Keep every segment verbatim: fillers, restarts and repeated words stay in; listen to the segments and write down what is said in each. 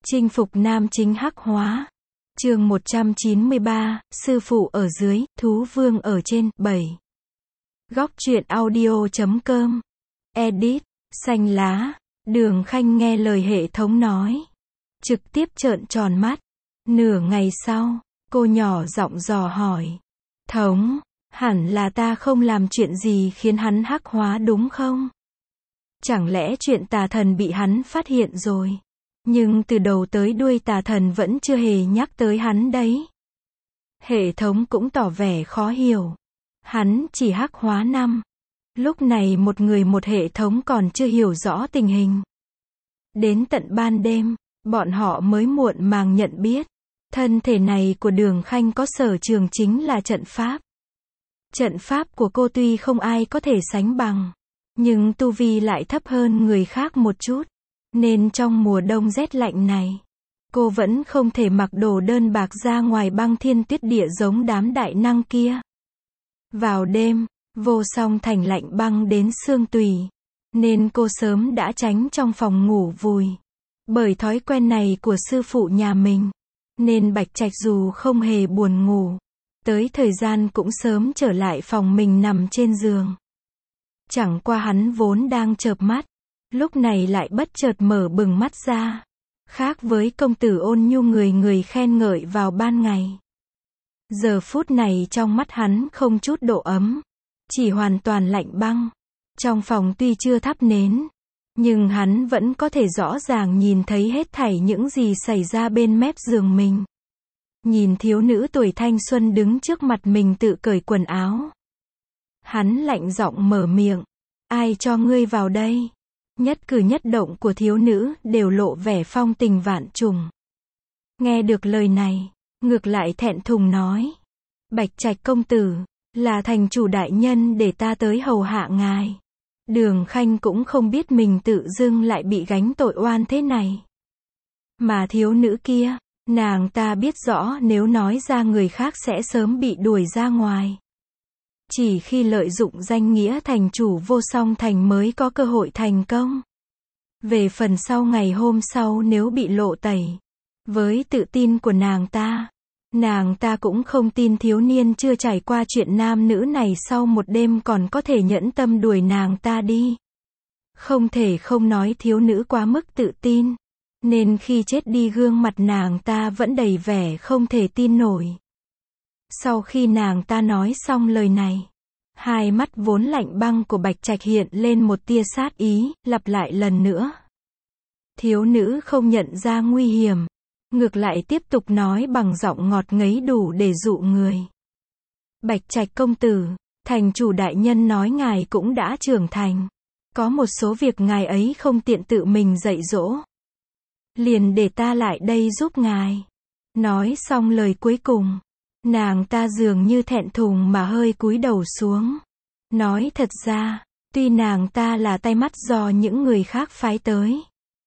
Chinh phục nam chính hắc hóa. Chương một trăm chín mươi ba, sư phụ ở dưới, thú vương ở trên. bảy. Góc truyện audio chấm com. Edit. Xanh lá. Đường Khanh nghe lời hệ thống nói, trực tiếp trợn tròn mắt. Nửa ngày sau, cô nhỏ giọng dò hỏi. Thống, hẳn là ta không làm chuyện gì khiến hắn hắc hóa đúng không? Chẳng lẽ chuyện tà thần bị hắn phát hiện rồi? Nhưng từ đầu tới đuôi tà thần vẫn chưa hề nhắc tới hắn đấy. Hệ thống cũng tỏ vẻ khó hiểu. Hắn chỉ hắc hóa năm. Lúc này một người một hệ thống còn chưa hiểu rõ tình hình. Đến tận ban đêm, bọn họ mới muộn màng nhận biết. Thân thể này của Đường Khanh có sở trường chính là trận pháp. Trận pháp của cô tuy không ai có thể sánh bằng, nhưng tu vi lại thấp hơn người khác một chút. Nên trong mùa đông rét lạnh này, cô vẫn không thể mặc đồ đơn bạc ra ngoài băng thiên tuyết địa giống đám đại năng kia. Vào đêm, Vô Song Thành lạnh băng đến xương tủy, nên cô sớm đã tránh trong phòng ngủ vùi. Bởi thói quen này của sư phụ nhà mình, nên Bạch Trạch dù không hề buồn ngủ, tới thời gian cũng sớm trở lại phòng mình nằm trên giường. Chẳng qua hắn vốn đang chợp mắt, lúc này lại bất chợt mở bừng mắt ra. Khác với công tử ôn nhu người người khen ngợi vào ban ngày, giờ phút này trong mắt hắn không chút độ ấm, chỉ hoàn toàn lạnh băng. Trong phòng tuy chưa thắp nến, nhưng hắn vẫn có thể rõ ràng nhìn thấy hết thảy những gì xảy ra bên mép giường mình. Nhìn thiếu nữ tuổi thanh xuân đứng trước mặt mình tự cởi quần áo, hắn lạnh giọng mở miệng. Ai cho ngươi vào đây? Nhất cử nhất động của thiếu nữ đều lộ vẻ phong tình vạn trùng. Nghe được lời này, ngược lại thẹn thùng nói. Bạch Trạch công tử, là thành chủ đại nhân để ta tới hầu hạ ngài. Đường Khanh cũng không biết mình tự dưng lại bị gánh tội oan thế này. Mà thiếu nữ kia, nàng ta biết rõ nếu nói ra người khác sẽ sớm bị đuổi ra ngoài. Chỉ khi lợi dụng danh nghĩa thành chủ Vô Song Thành mới có cơ hội thành công. Về phần sau ngày hôm sau nếu bị lộ tẩy, với tự tin của nàng ta, nàng ta cũng không tin thiếu niên chưa trải qua chuyện nam nữ này sau một đêm còn có thể nhẫn tâm đuổi nàng ta đi. Không thể không nói thiếu nữ quá mức tự tin, nên khi chết đi gương mặt nàng ta vẫn đầy vẻ không thể tin nổi. Sau khi nàng ta nói xong lời này, hai mắt vốn lạnh băng của Bạch Trạch hiện lên một tia sát ý, lặp lại lần nữa. Thiếu nữ không nhận ra nguy hiểm, ngược lại tiếp tục nói bằng giọng ngọt ngấy đủ để dụ người. Bạch Trạch công tử, thành chủ đại nhân nói ngài cũng đã trưởng thành. Có một số việc ngài ấy không tiện tự mình dạy dỗ. Liền để ta lại đây giúp ngài. Nói xong lời cuối cùng, nàng ta dường như thẹn thùng mà hơi cúi đầu xuống. Nói thật ra, tuy nàng ta là tay mắt do những người khác phái tới,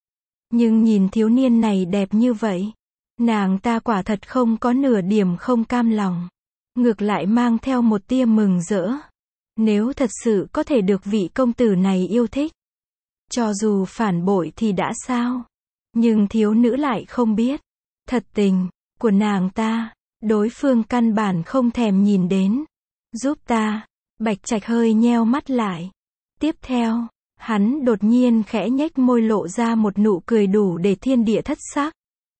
nhưng nhìn thiếu niên này đẹp như vậy, nàng ta quả thật không có nửa điểm không cam lòng. Ngược lại mang theo một tia mừng rỡ. Nếu thật sự có thể được vị công tử này yêu thích, cho dù phản bội thì đã sao? Nhưng thiếu nữ lại không biết, thật tình của nàng ta, đối phương căn bản không thèm nhìn đến. Giúp ta. Bạch Trạch hơi nheo mắt lại. Tiếp theo, hắn đột nhiên khẽ nhếch môi lộ ra một nụ cười đủ để thiên địa thất sắc.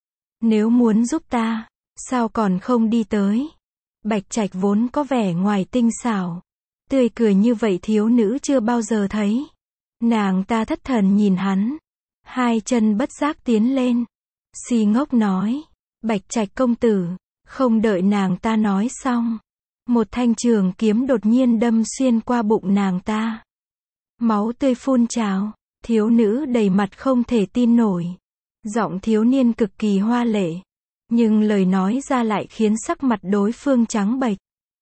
Nếu muốn giúp ta, sao còn không đi tới? Bạch Trạch vốn có vẻ ngoài tinh xảo, tươi cười như vậy thiếu nữ chưa bao giờ thấy. Nàng ta thất thần nhìn hắn, hai chân bất giác tiến lên. Si ngốc nói, Bạch Trạch công tử. Không đợi nàng ta nói xong, một thanh trường kiếm đột nhiên đâm xuyên qua bụng nàng ta. Máu tươi phun trào, thiếu nữ đầy mặt không thể tin nổi. Giọng thiếu niên cực kỳ hoa lệ, nhưng lời nói ra lại khiến sắc mặt đối phương trắng bệch.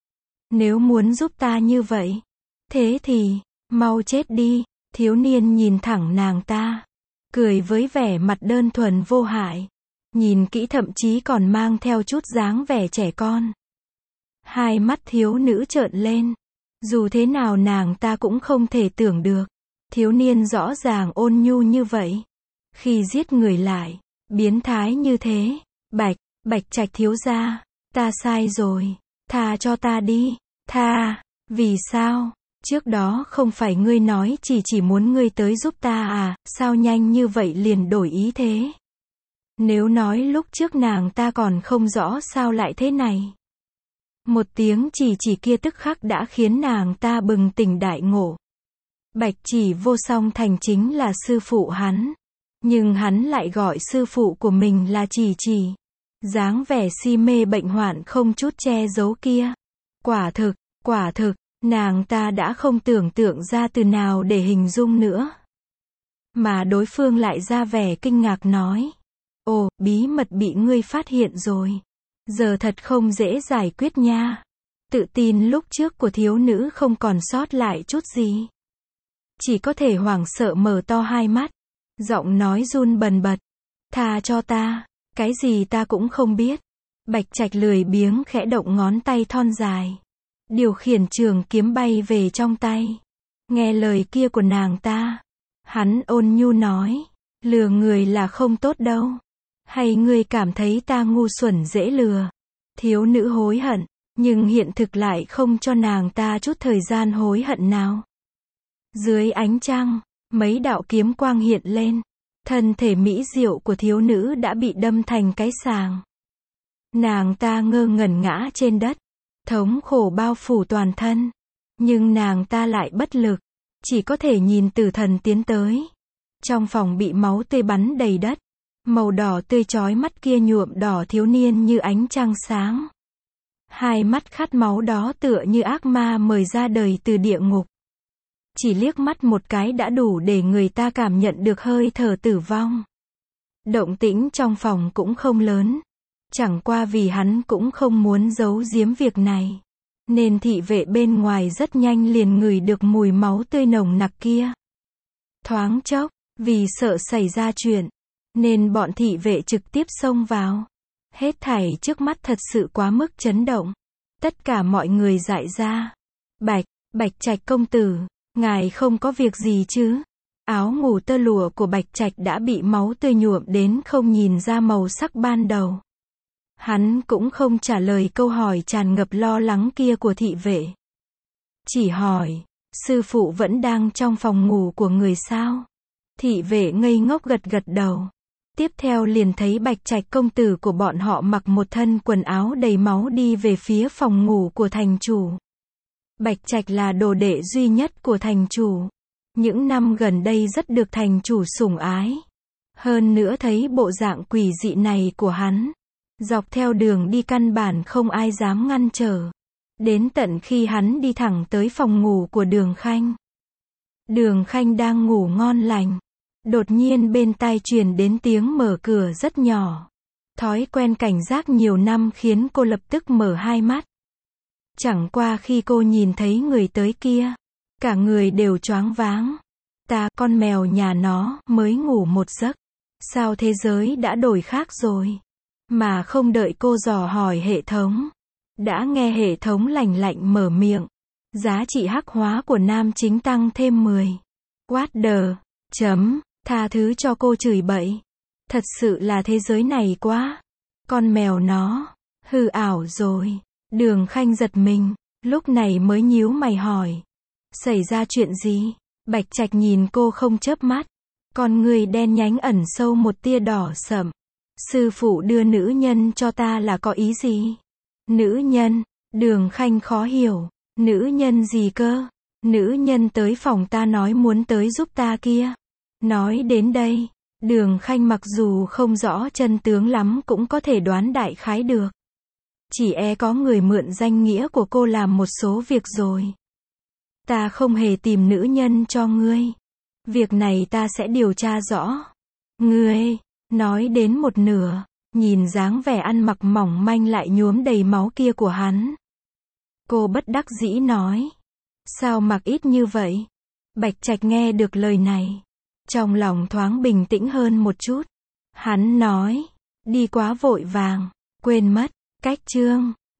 Nếu muốn giúp ta như vậy, thế thì, mau chết đi. Thiếu niên nhìn thẳng nàng ta, cười với vẻ mặt đơn thuần vô hại. Nhìn kỹ thậm chí còn mang theo chút dáng vẻ trẻ con. Hai mắt thiếu nữ trợn lên. Dù thế nào nàng ta cũng không thể tưởng được, thiếu niên rõ ràng ôn nhu như vậy, khi giết người lại Biến thái như thế. Bạch, Bạch Trạch thiếu gia, ta sai rồi. Tha cho ta đi. Tha, vì sao? Trước đó không phải ngươi nói chỉ chỉ muốn ngươi tới giúp ta à, sao nhanh như vậy liền đổi ý thế? Nếu nói lúc trước nàng ta còn không rõ sao lại thế này. Một tiếng chỉ chỉ kia tức khắc đã khiến nàng ta bừng tỉnh đại ngộ. Bạch Chỉ Vô Song Thành chính là sư phụ hắn. Nhưng hắn lại gọi sư phụ của mình là Chỉ Chỉ. Dáng vẻ si mê bệnh hoạn không chút che giấu kia. Quả thực, quả thực, nàng ta đã không tưởng tượng ra từ nào để hình dung nữa. Mà đối phương lại ra vẻ kinh ngạc nói. Ồ, bí mật bị ngươi phát hiện rồi. Giờ thật không dễ giải quyết nha. Tự tin lúc trước của thiếu nữ không còn sót lại chút gì. Chỉ có thể hoảng sợ mở to hai mắt. Giọng nói run bần bật. Tha cho ta, cái gì ta cũng không biết. Bạch Trạch lười biếng khẽ động ngón tay thon dài. Điều khiển trường kiếm bay về trong tay. Nghe lời kia của nàng ta. Hắn ôn nhu nói. Lừa người là không tốt đâu. Hay ngươi cảm thấy ta ngu xuẩn dễ lừa? Thiếu nữ hối hận. Nhưng hiện thực lại không cho nàng ta chút thời gian hối hận nào. Dưới ánh trăng, mấy đạo kiếm quang hiện lên. Thân thể mỹ diệu của thiếu nữ đã bị đâm thành cái sàng. Nàng ta ngơ ngẩn ngã trên đất. Thống khổ bao phủ toàn thân. Nhưng nàng ta lại bất lực. Chỉ có thể nhìn Tử Thần tiến tới. Trong phòng bị máu tươi bắn đầy đất. Màu đỏ tươi chói mắt kia nhuộm đỏ thiếu niên như ánh trăng sáng. Hai mắt khát máu đó tựa như ác ma mời ra đời từ địa ngục. Chỉ liếc mắt một cái đã đủ để người ta cảm nhận được hơi thở tử vong. Động tĩnh trong phòng cũng không lớn. Chẳng qua vì hắn cũng không muốn giấu giếm việc này. Nên thị vệ bên ngoài rất nhanh liền ngửi được mùi máu tươi nồng nặc kia. Thoáng chốc, vì sợ xảy ra chuyện, nên bọn thị vệ trực tiếp xông vào. Hết thảy trước mắt thật sự quá mức chấn động. Tất cả mọi người dại ra. Bạch, Bạch Trạch công tử, ngài không có việc gì chứ? Áo ngủ tơ lụa của Bạch Trạch đã bị máu tươi nhuộm đến không nhìn ra màu sắc ban đầu. Hắn cũng không trả lời câu hỏi tràn ngập lo lắng kia của thị vệ. Chỉ hỏi, sư phụ vẫn đang trong phòng ngủ của người sao? Thị vệ ngây ngốc gật gật đầu. Tiếp theo liền thấy Bạch Trạch công tử của bọn họ mặc một thân quần áo đầy máu đi về phía phòng ngủ của thành chủ. Bạch Trạch là đồ đệ duy nhất của thành chủ. Những năm gần đây rất được thành chủ sủng ái. Hơn nữa thấy bộ dạng quỷ dị này của hắn. Dọc theo đường đi căn bản không ai dám ngăn trở. Đến tận khi hắn đi thẳng tới phòng ngủ của Đường Khanh. Đường Khanh đang ngủ ngon lành. Đột nhiên bên tai truyền đến tiếng mở cửa rất nhỏ. Thói quen cảnh giác nhiều năm khiến cô lập tức mở hai mắt. Chẳng qua khi cô nhìn thấy người tới kia, cả người đều choáng váng. Ta, con mèo nhà nó, mới ngủ một giấc. Sao thế giới đã đổi khác rồi? Mà không đợi cô dò hỏi hệ thống. Đã nghe hệ thống lạnh lạnh mở miệng. Giá trị hắc hóa của nam chính tăng thêm mười. What the... Chấm. Tha thứ cho cô chửi bậy. Thật sự là thế giới này quá. Con mèo nó. Hư ảo rồi. Đường Khanh giật mình. Lúc này mới nhíu mày hỏi. Xảy ra chuyện gì? Bạch Trạch nhìn cô không chớp mắt. Con người đen nhánh ẩn sâu một tia đỏ sậm. Sư phụ đưa nữ nhân cho ta là có ý gì? Nữ nhân? Đường Khanh khó hiểu. Nữ nhân gì cơ? Nữ nhân tới phòng ta nói muốn tới giúp ta kia. Nói đến đây, Đường Khanh mặc dù không rõ chân tướng lắm cũng có thể đoán đại khái được. Chỉ e có người mượn danh nghĩa của cô làm một số việc rồi. Ta không hề tìm nữ nhân cho ngươi. Việc này ta sẽ điều tra rõ. Ngươi, nói đến một nửa, nhìn dáng vẻ ăn mặc mỏng manh lại nhuốm đầy máu kia của hắn. Cô bất đắc dĩ nói. Sao mặc ít như vậy? Bạch Trạch nghe được lời này. Trong lòng thoáng bình tĩnh hơn một chút. Hắn nói. Đi quá vội vàng. Quên mất. Cách chương.